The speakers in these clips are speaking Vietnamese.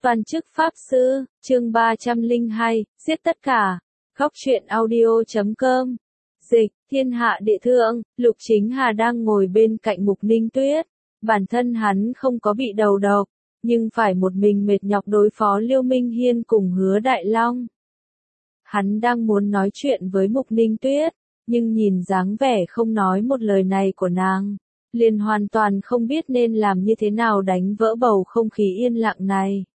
Toàn chức Pháp Sư, chương 302, giết tất cả. Góc truyện audio.com. Dịch, thiên hạ địa thượng, Lục Chính Hà đang ngồi bên cạnh Mục Ninh Tuyết. Bản thân hắn không có bị đầu độc, nhưng phải một mình mệt nhọc đối phó Liêu Minh Hiên cùng Hứa Đại Long. Hắn đang muốn nói chuyện với Mục Ninh Tuyết, nhưng nhìn dáng vẻ không nói một lời này của nàng, liền hoàn toàn không biết nên làm như thế nào đánh vỡ bầu không khí yên lặng này.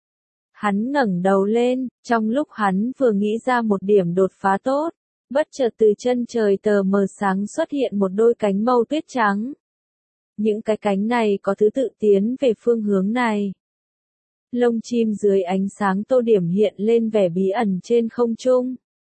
Hắn ngẩng đầu lên, trong lúc hắn vừa nghĩ ra một điểm đột phá tốt, bất chợt từ chân trời tờ mờ sáng xuất hiện một đôi cánh màu tuyết trắng. Những cái cánh này có thứ tự tiến về phương hướng này. Lông chim dưới ánh sáng tô điểm hiện lên vẻ bí ẩn trên không trung.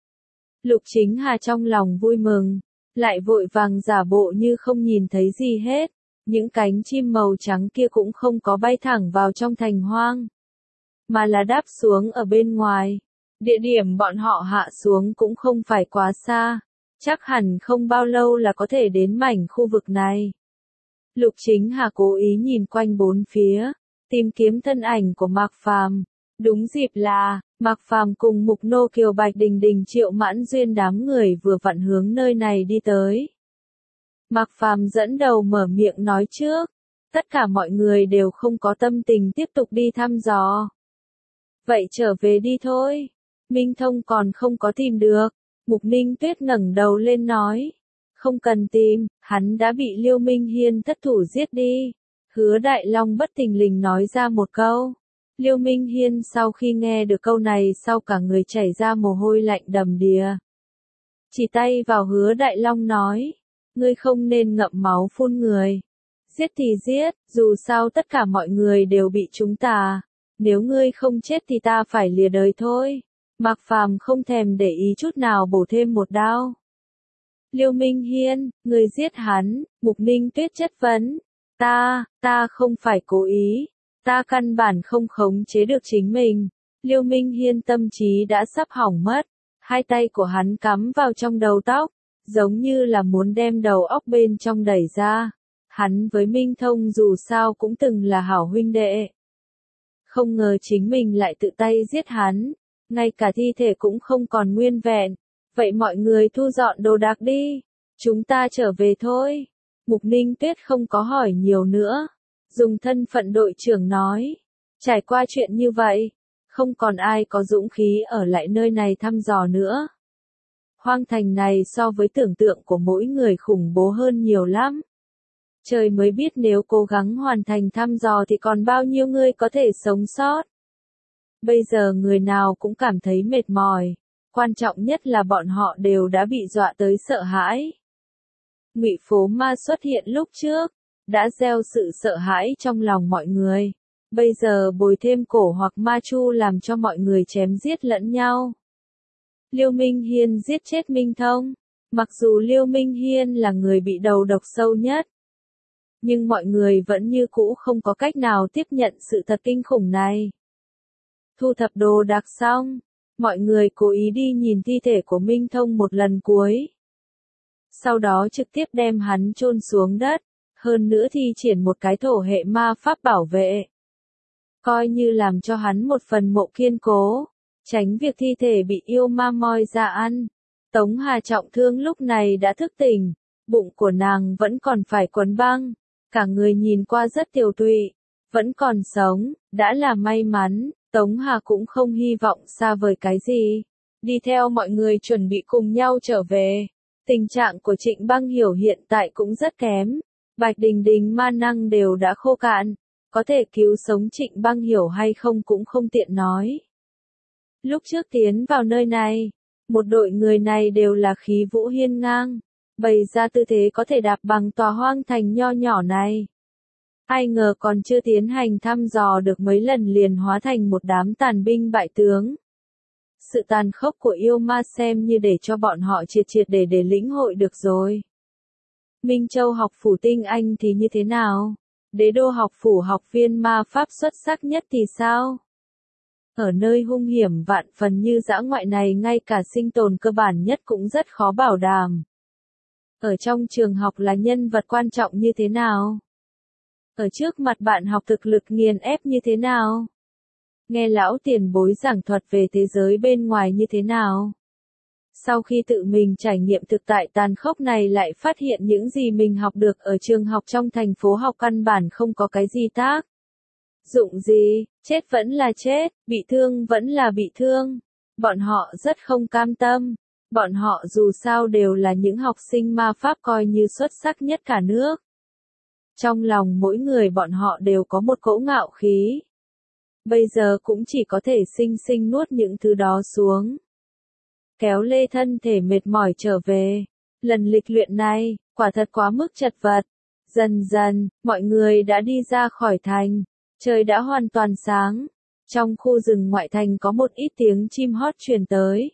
Lục Chính Hà trong lòng vui mừng, lại vội vàng giả bộ như không nhìn thấy gì hết. Những cánh chim màu trắng kia cũng không có bay thẳng vào trong thành hoang, mà là đáp xuống ở bên ngoài. Địa điểm bọn họ hạ xuống cũng không phải quá xa, chắc hẳn không bao lâu là có thể đến mảnh khu vực này. Lục Chính Hà cố ý nhìn quanh bốn phía, tìm kiếm thân ảnh của Mạc Phàm. Đúng dịp là, Mạc Phàm cùng Mục Nô Kiều Bạch Đình Đình Triệu Mãn Duyên đám người vừa vặn hướng nơi này đi tới. Mạc Phàm dẫn đầu mở miệng nói trước, tất cả mọi người đều không có tâm tình tiếp tục đi thăm dò. Vậy trở về đi thôi, Minh Thông còn không có tìm được. Mục Ninh Tuyết ngẩng đầu lên nói, không cần tìm, hắn đã bị Liêu Minh Hiên thất thủ giết đi. Hứa Đại Long bất thình lình nói ra một câu. Liêu Minh Hiên sau khi nghe được câu này sau cả người chảy ra mồ hôi lạnh đầm đìa. Chỉ tay vào Hứa Đại Long nói, ngươi không nên ngậm máu phun người. Giết thì giết, dù sao tất cả mọi người đều bị chúng ta. Nếu ngươi không chết thì ta phải lìa đời thôi. Mạc Phàm không thèm để ý chút nào bổ thêm một đao. Liêu Minh Hiên, ngươi giết hắn. Mục Ninh Tuyết chất vấn. Ta không phải cố ý. Ta căn bản không khống chế được chính mình. Liêu Minh Hiên tâm trí đã sắp hỏng mất. Hai tay của hắn cắm vào trong đầu tóc, giống như là muốn đem đầu óc bên trong đẩy ra. Hắn với Minh Thông dù sao cũng từng là hảo huynh đệ. Không ngờ chính mình lại tự tay giết hắn, ngay cả thi thể cũng không còn nguyên vẹn. Vậy mọi người thu dọn đồ đạc đi, chúng ta trở về thôi. Mục Ninh Tuyết không có hỏi nhiều nữa, dùng thân phận đội trưởng nói, trải qua chuyện như vậy, không còn ai có dũng khí ở lại nơi này thăm dò nữa. Hoang thành này so với tưởng tượng của mỗi người khủng bố hơn nhiều lắm. Trời mới biết nếu cố gắng hoàn thành thăm dò thì còn bao nhiêu người có thể sống sót. Bây giờ người nào cũng cảm thấy mệt mỏi, quan trọng nhất là bọn họ đều đã bị dọa tới sợ hãi. Ngụy Phố Ma xuất hiện lúc trước, đã gieo sự sợ hãi trong lòng mọi người. Bây giờ bồi thêm cổ hoặc ma chu làm cho mọi người chém giết lẫn nhau. Liêu Minh Hiên giết chết Minh Thông. Mặc dù Liêu Minh Hiên là người bị đầu độc sâu nhất, nhưng mọi người vẫn như cũ không có cách nào tiếp nhận sự thật kinh khủng này. Thu thập đồ đạc xong, mọi người cố ý đi nhìn thi thể của Minh Thông một lần cuối. Sau đó trực tiếp đem hắn chôn xuống đất, hơn nữa thi triển một cái thổ hệ ma pháp bảo vệ. Coi như làm cho hắn một phần mộ kiên cố, tránh việc thi thể bị yêu ma moi ra ăn. Tống Hà trọng thương lúc này đã thức tỉnh, bụng của nàng vẫn còn phải quấn băng. Cả người nhìn qua rất tiều tụy, vẫn còn sống, đã là may mắn. Tống Hà cũng không hy vọng xa vời cái gì, đi theo mọi người chuẩn bị cùng nhau trở về. Tình trạng của Trịnh Băng Hiểu hiện tại cũng rất kém, Bạch Đình Đình ma năng đều đã khô cạn, có thể cứu sống Trịnh Băng Hiểu hay không cũng không tiện nói. Lúc trước tiến vào nơi này, một đội người này đều là khí vũ hiên ngang, bày ra tư thế có thể đạp bằng tòa hoang thành nho nhỏ này. Ai ngờ còn chưa tiến hành thăm dò được mấy lần liền hóa thành một đám tàn binh bại tướng. Sự tàn khốc của yêu ma xem như để cho bọn họ triệt để lĩnh hội được rồi. Minh Châu học phủ tinh anh thì như thế nào? Đế đô học phủ học viên ma pháp xuất sắc nhất thì sao? Ở nơi hung hiểm vạn phần như dã ngoại này ngay cả sinh tồn cơ bản nhất cũng rất khó bảo đảm. Ở trong trường học là nhân vật quan trọng như thế nào? Ở trước mặt bạn học thực lực nghiền ép như thế nào? nghe lão tiền bối giảng thuật về thế giới bên ngoài như thế nào. Sau khi tự mình trải nghiệm thực tại tàn khốc này lại phát hiện những gì mình học được ở trường học trong thành phố học căn bản không có cái gì tác dụng gì, chết vẫn là chết, bị thương vẫn là bị thương. Bọn họ rất không cam tâm. Bọn họ dù sao đều là những học sinh ma pháp coi như xuất sắc nhất cả nước. Trong lòng mỗi người bọn họ đều có một cỗ ngạo khí. Bây giờ cũng chỉ có thể xinh xinh nuốt những thứ đó xuống. Kéo lê thân thể mệt mỏi trở về. Lần lịch luyện này, quả thật quá mức chật vật. Dần dần, mọi người đã đi ra khỏi thành. Trời đã hoàn toàn sáng. Trong khu rừng ngoại thành có một ít tiếng chim hót truyền tới.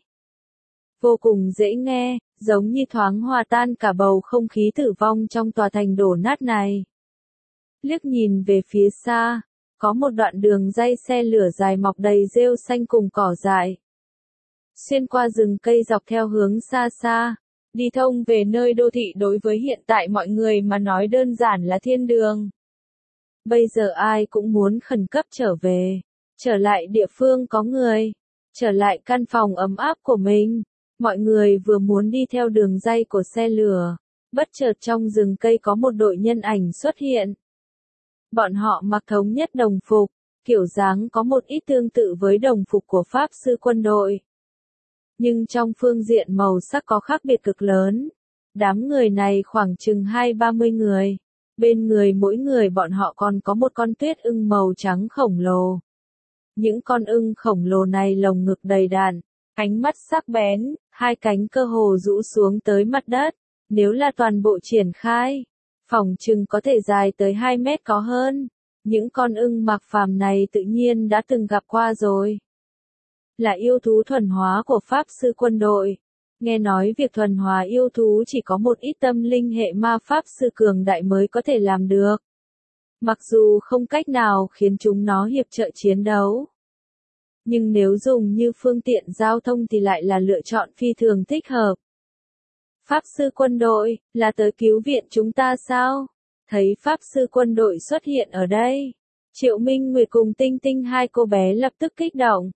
Vô cùng dễ nghe, giống như thoáng hòa tan cả bầu không khí tử vong trong tòa thành đổ nát này. Liếc nhìn về phía xa, có một đoạn đường ray xe lửa dài mọc đầy rêu xanh cùng cỏ dại. Xuyên qua rừng cây dọc theo hướng xa xa, đi thông về nơi đô thị đối với hiện tại mọi người mà nói đơn giản là thiên đường. Bây giờ ai cũng muốn khẩn cấp trở về, trở lại địa phương có người, trở lại căn phòng ấm áp của mình. Mọi người vừa muốn đi theo đường ray của xe lửa, bất chợt trong rừng cây có một đội nhân ảnh xuất hiện. Bọn họ mặc thống nhất đồng phục, kiểu dáng có một ít tương tự với đồng phục của Pháp sư quân đội. Nhưng trong phương diện màu sắc có khác biệt cực lớn. Đám người này khoảng chừng 20-30 người. Bên người mỗi người bọn họ còn có một con tuyết ưng màu trắng khổng lồ. Những con ưng khổng lồ này lồng ngực đầy đặn, ánh mắt sắc bén, hai cánh cơ hồ rũ xuống tới mặt đất. Nếu là toàn bộ triển khai, phỏng chừng có thể dài tới 2 mét có hơn. Những con ưng mặc phàm này tự nhiên đã từng gặp qua rồi. Là yêu thú thuần hóa của Pháp sư quân đội. Nghe nói việc thuần hóa yêu thú chỉ có một ít tâm linh hệ ma Pháp sư cường đại mới có thể làm được. Mặc dù không cách nào khiến chúng nó hiệp trợ chiến đấu. Nhưng nếu dùng như phương tiện giao thông thì lại là lựa chọn phi thường thích hợp. Pháp sư quân đội, là tới cứu viện chúng ta sao? Thấy Pháp sư quân đội xuất hiện ở đây. Triệu Minh Nguyệt cùng Tinh Tinh hai cô bé lập tức kích động.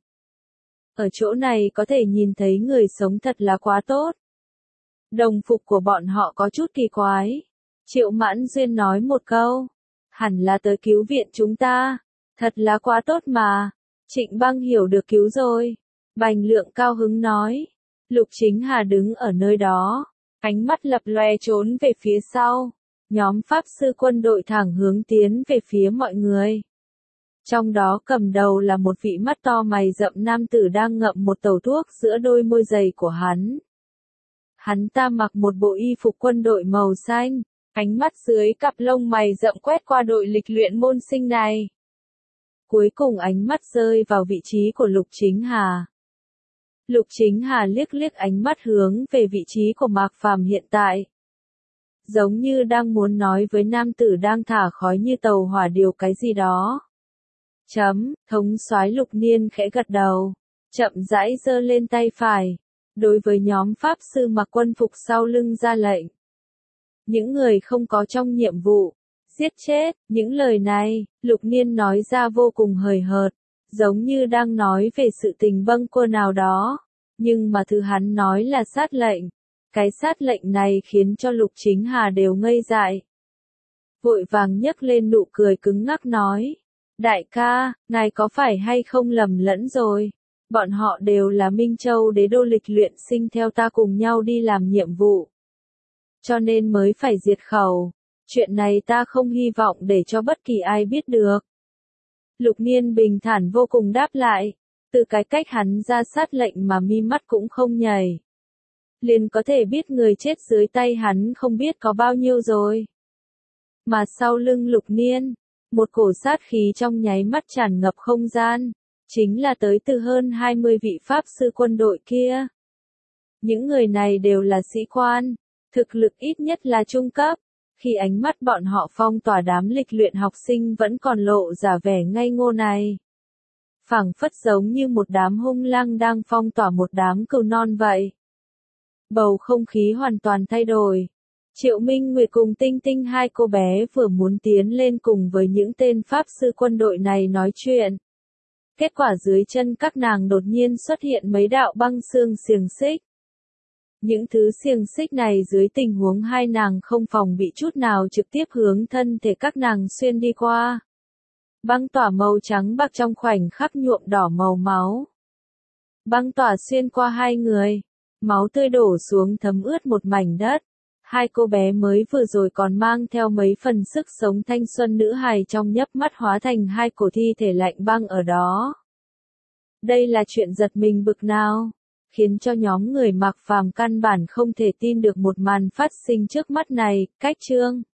Ở chỗ này có thể nhìn thấy người sống thật là quá tốt. Đồng phục của bọn họ có chút kỳ quái. Triệu Mãn Duyên nói một câu. Hẳn là tới cứu viện chúng ta. Thật là quá tốt mà. Trịnh Băng Hiểu được cứu rồi. Bành Lượng cao hứng nói. Lục Chính Hà đứng ở nơi đó. Ánh mắt lập lòe trốn về phía sau. Nhóm Pháp sư quân đội thẳng hướng tiến về phía mọi người. Trong đó cầm đầu là một vị mắt to mày rậm nam tử đang ngậm một tẩu thuốc giữa đôi môi dày của hắn. Hắn ta mặc một bộ y phục quân đội màu xanh, ánh mắt dưới cặp lông mày rậm quét qua đội lịch luyện môn sinh này. Cuối cùng ánh mắt rơi vào vị trí của Lục Chính Hà. Lục Chính Hà liếc liếc ánh mắt hướng về vị trí của Mạc Phàm hiện tại. Giống như đang muốn nói với nam tử đang thả khói như tàu hỏa điều cái gì đó. Thống soái Lục Niên khẽ gật đầu, chậm rãi giơ lên tay phải, đối với nhóm Pháp sư mặc quân phục sau lưng ra lệnh. Những người không có trong nhiệm vụ, giết chết, những lời này, Lục Niên nói ra vô cùng hời hợt, giống như đang nói về sự tình bâng quơ nào đó, nhưng mà thứ hắn nói là sát lệnh. Cái sát lệnh này khiến cho Lục Chính Hà đều ngây dại. Vội vàng nhấc lên nụ cười cứng ngắc nói. Đại ca, ngài có phải hay không lầm lẫn rồi? Bọn họ đều là Minh Châu đế đô lịch luyện sinh theo ta cùng nhau đi làm nhiệm vụ. Cho nên mới phải diệt khẩu. Chuyện này ta không hy vọng để cho bất kỳ ai biết được. Lục Niên bình thản vô cùng đáp lại. Từ cái cách hắn ra sát lệnh mà mi mắt cũng không nhảy. Liền có thể biết người chết dưới tay hắn không biết có bao nhiêu rồi. Mà sau lưng Lục Niên, một cổ sát khí trong nháy mắt tràn ngập không gian, chính là tới từ hơn 20 vị Pháp sư quân đội kia. Những người này đều là sĩ quan, thực lực ít nhất là trung cấp, khi ánh mắt bọn họ phong tỏa đám lịch luyện học sinh vẫn còn lộ ra vẻ ngây ngô này. Phảng phất giống như một đám hung lang đang phong tỏa một đám cừu non vậy. Bầu không khí hoàn toàn thay đổi. Triệu Minh Nguyệt cùng Tinh Tinh hai cô bé vừa muốn tiến lên cùng với những tên Pháp sư quân đội này nói chuyện. Kết quả dưới chân các nàng đột nhiên xuất hiện mấy đạo băng xương xiềng xích. Những thứ xiềng xích này dưới tình huống hai nàng không phòng bị chút nào trực tiếp hướng thân thể các nàng xuyên đi qua. Băng tỏa màu trắng bạc trong khoảnh khắc nhuộm đỏ màu máu. Băng tỏa xuyên qua hai người. Máu tươi đổ xuống thấm ướt một mảnh đất. Hai cô bé mới vừa rồi còn mang theo mấy phần sức sống thanh xuân nữ hài trong nhấp mắt hóa thành hai cổ thi thể lạnh băng ở đó. Đây là chuyện giật mình bực nào, khiến cho nhóm người Mạc Phàm căn bản không thể tin được một màn phát sinh trước mắt này. Cách chương